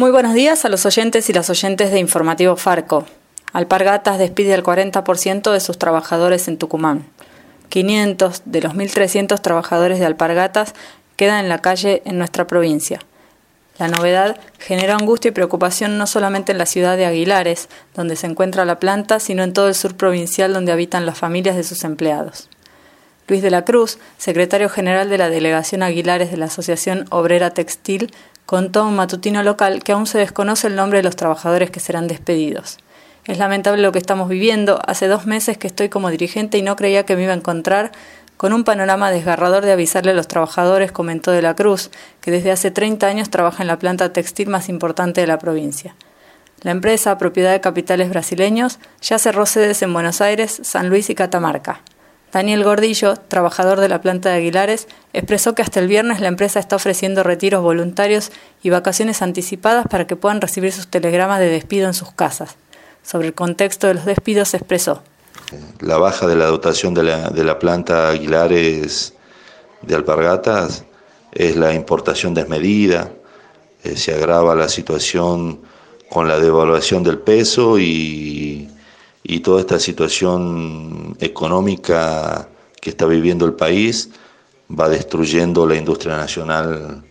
Muy buenos días a los oyentes y las oyentes de Informativo Farco. Alpargatas despide al 40% de sus trabajadores en Tucumán. 500 de los 1.300 trabajadores de Alpargatas quedan en la calle en nuestra provincia. La novedad generó angustia y preocupación no solamente en la ciudad de Aguilares, donde se encuentra la planta, sino en todo el sur provincial donde habitan las familias de sus empleados. Luis de la Cruz, secretario general de la Delegación Aguilares de la Asociación Obrera Textil, contó a un matutino local que aún se desconoce el nombre de los trabajadores que serán despedidos. Es lamentable lo que estamos viviendo. Hace 2 meses que estoy como dirigente y no creía que me iba a encontrar con un panorama desgarrador de avisarle a los trabajadores, comentó de la Cruz, que desde hace 30 años trabaja en la planta textil más importante de la provincia. La empresa, propiedad de capitales brasileños, ya cerró sedes en Buenos Aires, San Luis y Catamarca. Daniel Gordillo, trabajador de la planta de Aguilares, expresó que hasta el viernes la empresa está ofreciendo retiros voluntarios y vacaciones anticipadas para que puedan recibir sus telegramas de despido en sus casas. Sobre el contexto de los despidos expresó: la baja de la dotación de la planta Aguilares de Alpargatas es la importación desmedida, se agrava la situación con la devaluación del peso y toda esta situación económica que está viviendo el país va destruyendo la industria nacional.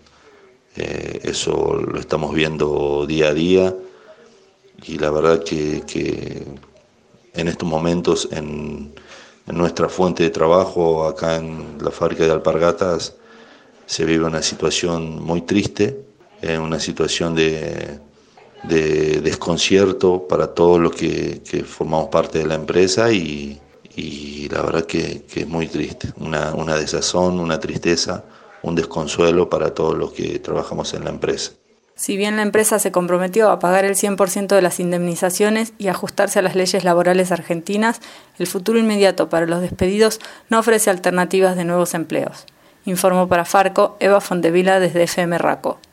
Eso lo estamos viendo día a día y la verdad que en estos momentos en nuestra fuente de trabajo acá en la fábrica de Alpargatas se vive una situación muy triste, una situación de desconcierto para todos los que formamos parte de la empresa y la verdad que es muy triste, una desazón, una tristeza, un desconsuelo para todos los que trabajamos en la empresa. Si bien la empresa se comprometió a pagar el 100% de las indemnizaciones y ajustarse a las leyes laborales argentinas, el futuro inmediato para los despedidos no ofrece alternativas de nuevos empleos. Informó para Farco Eva Fontevila desde FM Raco.